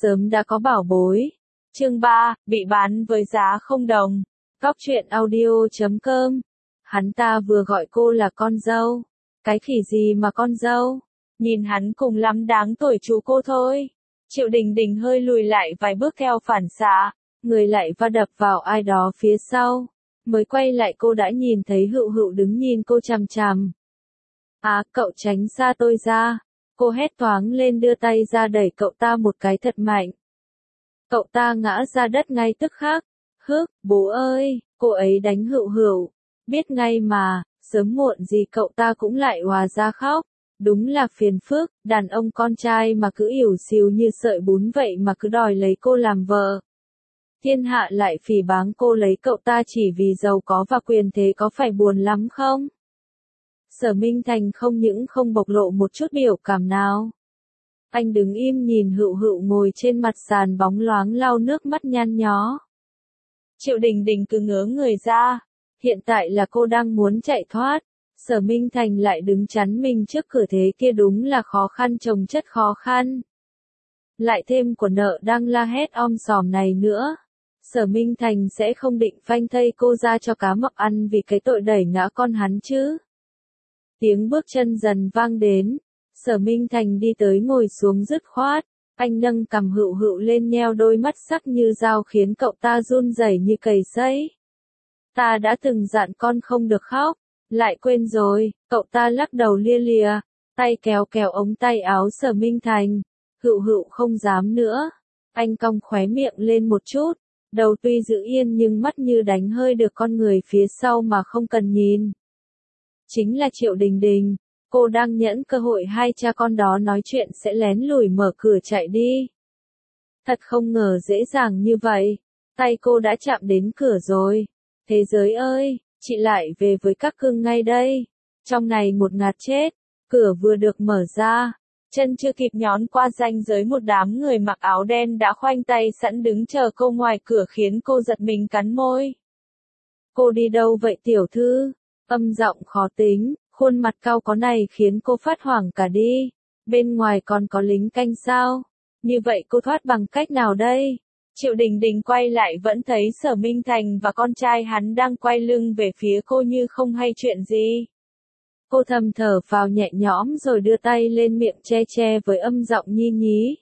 sớm đã có bảo bối. Chương 3, bị bán với giá không đồng. Góc truyện audio.com. Hắn ta vừa gọi cô là con dâu. Cái khỉ gì mà con dâu? Nhìn hắn cùng lắm đáng tuổi chú cô thôi. Triệu Đình Đình hơi lùi lại vài bước theo phản xạ, người lại va đập vào ai đó phía sau. Mới quay lại cô đã nhìn thấy Hựu Hựu đứng nhìn cô chằm chằm. À, cậu tránh xa tôi ra. Cô hét toáng lên đưa tay ra đẩy cậu ta một cái thật mạnh. Cậu ta ngã ra đất ngay tức khắc. Hức, bố ơi, cô ấy đánh Hựu Hựu. Biết ngay mà, sớm muộn gì cậu ta cũng lại òa ra khóc. Đúng là phiền phức, đàn ông con trai mà cứ ỉu xìu như sợi bún vậy mà cứ đòi lấy cô làm vợ. Thiên hạ lại phỉ báng cô lấy cậu ta chỉ vì giàu có và quyền thế, có phải buồn lắm không? Sở Minh Thành không những không bộc lộ một chút biểu cảm nào. Anh đứng im nhìn Hựu Hựu ngồi trên mặt sàn bóng loáng lau nước mắt nhăn nhó. Triệu Đình Đình cứ ngớ người ra. Hiện tại là cô đang muốn chạy thoát. Sở Minh Thành lại đứng chắn mình trước cửa, thế kia đúng là khó khăn chồng chất khó khăn. Lại thêm của nợ đang la hét om sòm này nữa. Sở Minh Thành sẽ không định phanh thây cô ra cho cá mập ăn vì cái tội đẩy ngã con hắn chứ. Tiếng bước chân dần vang đến. Sở Minh Thành đi tới ngồi xuống dứt khoát. Anh nâng cằm Hựu Hựu lên nheo đôi mắt sắc như dao khiến cậu ta run rẩy như cầy sấy. Ta đã từng dặn con không được khóc. Lại quên rồi, cậu ta lắc đầu lia lịa, tay kéo kéo ống tay áo Sở Minh Thành. Hựu Hựu không dám nữa. Anh cong khóe miệng lên một chút, đầu tuy giữ yên nhưng mắt như đánh hơi được con người phía sau mà không cần nhìn. Chính là Triệu Đình Đình, cô đang nhẫn cơ hội hai cha con đó nói chuyện sẽ lén lủi mở cửa chạy đi. Thật không ngờ dễ dàng như vậy, tay cô đã chạm đến cửa rồi. Thế giới ơi! Chị lại về với các cưng ngay đây. Trong này một ngạt chết. Cửa vừa được mở ra. Chân chưa kịp nhón qua ranh giới, một đám người mặc áo đen đã khoanh tay sẵn đứng chờ cô ngoài cửa khiến cô giật mình cắn môi. Cô đi đâu vậy tiểu thư? Âm giọng khó tính, khuôn mặt cau có này khiến cô phát hoảng cả đi. Bên ngoài còn có lính canh sao? Như vậy cô thoát bằng cách nào đây? Triệu Đình Đình quay lại vẫn thấy Sở Minh Thành và con trai hắn đang quay lưng về phía cô như không hay chuyện gì. Cô thầm thở phào nhẹ nhõm rồi đưa tay lên miệng che che với âm giọng nhi nhí.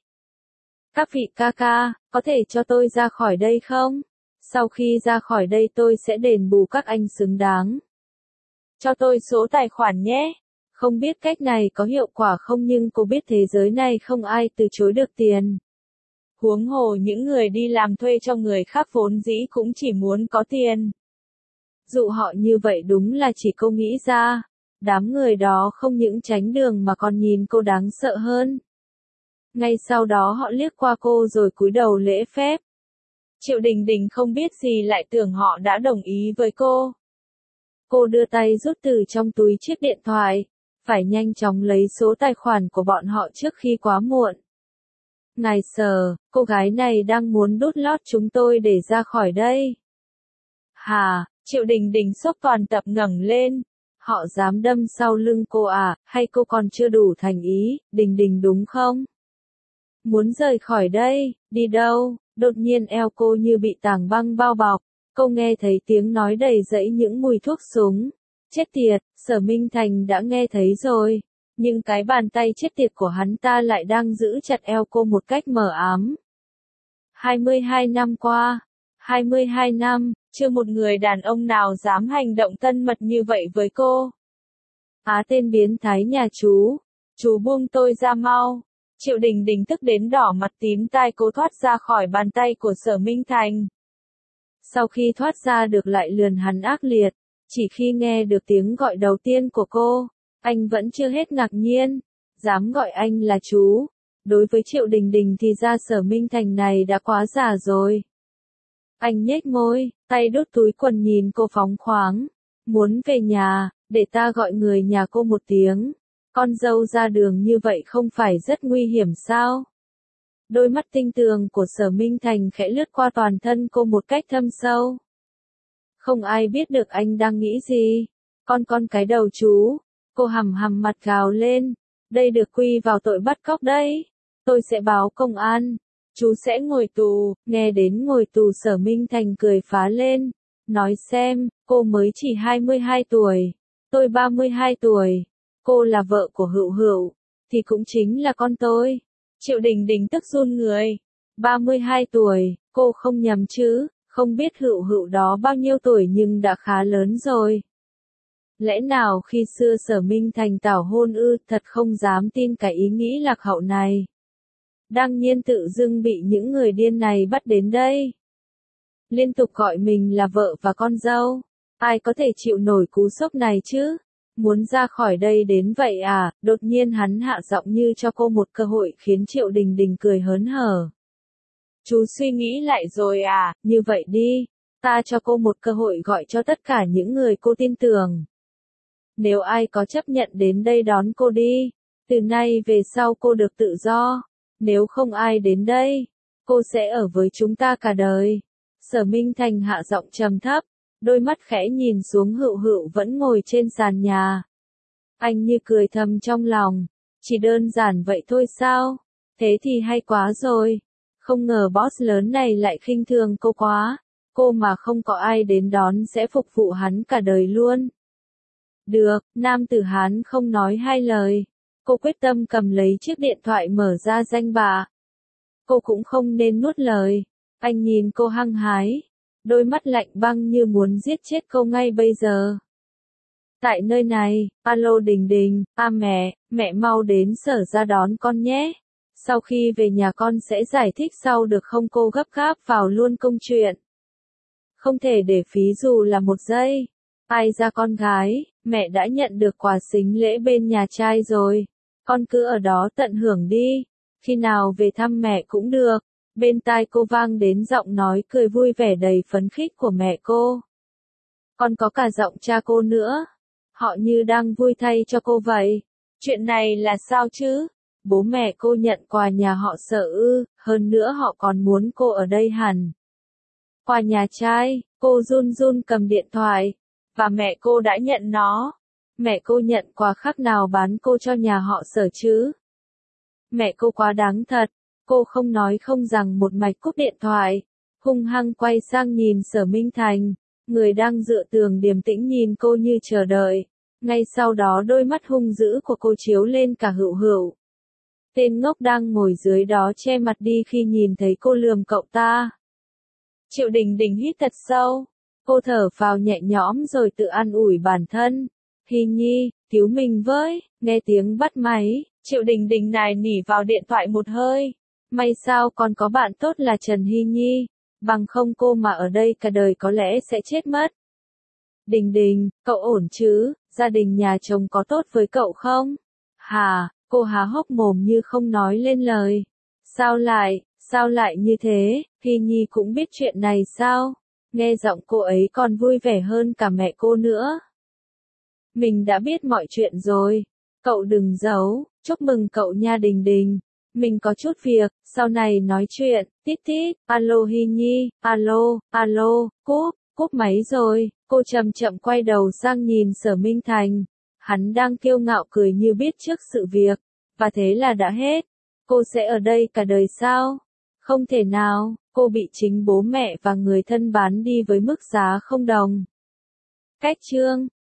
Các vị ca ca, có thể cho tôi ra khỏi đây không? Sau khi ra khỏi đây tôi sẽ đền bù các anh xứng đáng. Cho tôi số tài khoản nhé. Không biết cách này có hiệu quả không nhưng cô biết thế giới này không ai từ chối được tiền. Huống hồ những người đi làm thuê cho người khác vốn dĩ cũng chỉ muốn có tiền. Dụ họ như vậy đúng là chỉ cô nghĩ ra. Đám người đó không những tránh đường mà còn nhìn cô đáng sợ hơn. Ngay sau đó họ liếc qua cô rồi cúi đầu lễ phép. Triệu Đình Đình không biết gì lại tưởng họ đã đồng ý với cô. Cô đưa tay rút từ trong túi chiếc điện thoại. Phải nhanh chóng lấy số tài khoản của bọn họ trước khi quá muộn. Ngài Sở, cô gái này đang muốn đút lót chúng tôi để ra khỏi đây. Hà, Triệu Đình Đình sốc toàn tập ngẩng lên. Họ dám đâm sau lưng cô à, hay cô còn chưa đủ thành ý, Đình Đình đúng không? Muốn rời khỏi đây, đi đâu? Đột nhiên eo cô như bị tảng băng bao bọc. Cô nghe thấy tiếng nói đầy dẫy những mùi thuốc súng. Chết tiệt, Sở Minh Thành đã nghe thấy rồi. Nhưng cái bàn tay chết tiệt của hắn ta lại đang giữ chặt eo cô một cách mờ ám. 22 năm qua, 22 năm, chưa một người đàn ông nào dám hành động thân mật như vậy với cô. Á tên biến thái nhà chú buông tôi ra mau. Triệu Đình Đình tức đến đỏ mặt tím tai, cố thoát ra khỏi bàn tay của Sở Minh Thành. Sau khi thoát ra được lại lườn hắn ác liệt, chỉ khi nghe được tiếng gọi đầu tiên của cô. Anh vẫn chưa hết ngạc nhiên, dám gọi anh là chú. Đối với Triệu Đình Đình thì ra Sở Minh Thành này đã quá già rồi. Anh nhếch môi, tay đút túi quần nhìn cô phóng khoáng. Muốn về nhà, để ta gọi người nhà cô một tiếng. Con dâu ra đường như vậy không phải rất nguy hiểm sao? Đôi mắt tinh tường của Sở Minh Thành khẽ lướt qua toàn thân cô một cách thâm sâu. Không ai biết được anh đang nghĩ gì. Con cái đầu chú. Cô hầm hầm mặt gào lên. Đây được quy vào tội bắt cóc đấy. Tôi sẽ báo công an. Chú sẽ ngồi tù, nghe đến ngồi tù Sở Minh Thành cười phá lên. Nói xem, cô mới chỉ 22 tuổi, tôi 32 tuổi, cô là vợ của Hựu Hựu, thì cũng chính là con tôi. Triệu Đình Đình tức run người. 32 tuổi, cô không nhầm chứ, không biết Hựu Hựu đó bao nhiêu tuổi nhưng đã khá lớn rồi. Lẽ nào khi xưa Sở Minh Thành tảo hôn ư, thật không dám tin cái ý nghĩ lạc hậu này. Đăng nhiên tự dưng bị những người điên này bắt đến đây. Liên tục gọi mình là vợ và con dâu. Ai có thể chịu nổi cú sốc này chứ? Muốn ra khỏi đây đến vậy à? Đột nhiên hắn hạ giọng như cho cô một cơ hội khiến Triệu Đình Đình cười hớn hở. Chú suy nghĩ lại rồi à? Như vậy đi, ta cho cô một cơ hội gọi cho tất cả những người cô tin tưởng. Nếu ai có chấp nhận đến đây đón cô đi, từ nay về sau cô được tự do. Nếu không ai đến đây, cô sẽ ở với chúng ta cả đời. Sở Minh Thành hạ giọng trầm thấp, đôi mắt khẽ nhìn xuống Hựu Hựu vẫn ngồi trên sàn nhà. Anh như cười thầm trong lòng, chỉ đơn giản vậy thôi sao? Thế thì hay quá rồi. Không ngờ boss lớn này lại khinh thường cô quá. Cô mà không có ai đến đón sẽ phục vụ hắn cả đời luôn. Được, nam tử Hán không nói hai lời. Cô quyết tâm cầm lấy chiếc điện thoại mở ra danh bạ. Cô cũng không nên nuốt lời. Anh nhìn cô hăng hái. Đôi mắt lạnh băng như muốn giết chết cô ngay bây giờ. Tại nơi này, alo Đình Đình, mẹ mau đến sở ra đón con nhé. Sau khi về nhà con sẽ giải thích sau được không, cô gấp gáp vào luôn công chuyện. Không thể để phí dù là một giây. Ai ra con gái, mẹ đã nhận được quà sính lễ bên nhà trai rồi. Con cứ ở đó tận hưởng đi. Khi nào về thăm mẹ cũng được. Bên tai cô vang đến giọng nói cười vui vẻ đầy phấn khích của mẹ cô. Còn có cả giọng cha cô nữa. Họ như đang vui thay cho cô vậy. Chuyện này là sao chứ? Bố mẹ cô nhận quà nhà họ Sở ư, hơn nữa họ còn muốn cô ở đây hẳn. Quà nhà trai, cô run run cầm điện thoại. Và mẹ cô đã nhận nó. Mẹ cô nhận quà khác nào bán cô cho nhà họ Sở chứ? Mẹ cô quá đáng thật. Cô không nói không rằng một mạch cúp điện thoại. Hung hăng quay sang nhìn Sở Minh Thành. Người đang dựa tường điềm tĩnh nhìn cô như chờ đợi. Ngay sau đó đôi mắt hung dữ của cô chiếu lên cả Hựu Hựu. Tên ngốc đang ngồi dưới đó che mặt đi khi nhìn thấy cô lườm cậu ta. Triệu Đình Đình hít thật sâu. Cô thở phào nhẹ nhõm rồi tự an ủi bản thân. Hy Nhi, cứu mình với. Nghe tiếng bắt máy, Triệu Đình Đình nài nỉ vào điện thoại một hơi. May sao còn có bạn tốt là Trần Hy Nhi. Bằng không cô mà ở đây cả đời có lẽ sẽ chết mất. Đình Đình, cậu ổn chứ? Gia đình nhà chồng có tốt với cậu không? Hà, cô há hốc mồm như không nói lên lời. Sao lại như thế? Hy Nhi cũng biết chuyện này sao? Nghe giọng cô ấy còn vui vẻ hơn cả mẹ cô nữa. Mình đã biết mọi chuyện rồi. Cậu đừng giấu, chúc mừng cậu nha Đình Đình. Mình có chút việc, sau này nói chuyện, tít tít, alo Hy Nhi, alo, cúp máy rồi. Cô chậm chậm quay đầu sang nhìn Sở Minh Thành. Hắn đang kiêu ngạo cười như biết trước sự việc. Và thế là đã hết. Cô sẽ ở đây cả đời sao? Không thể nào, cô bị chính bố mẹ và người thân bán đi với mức giá không đồng. Cách chương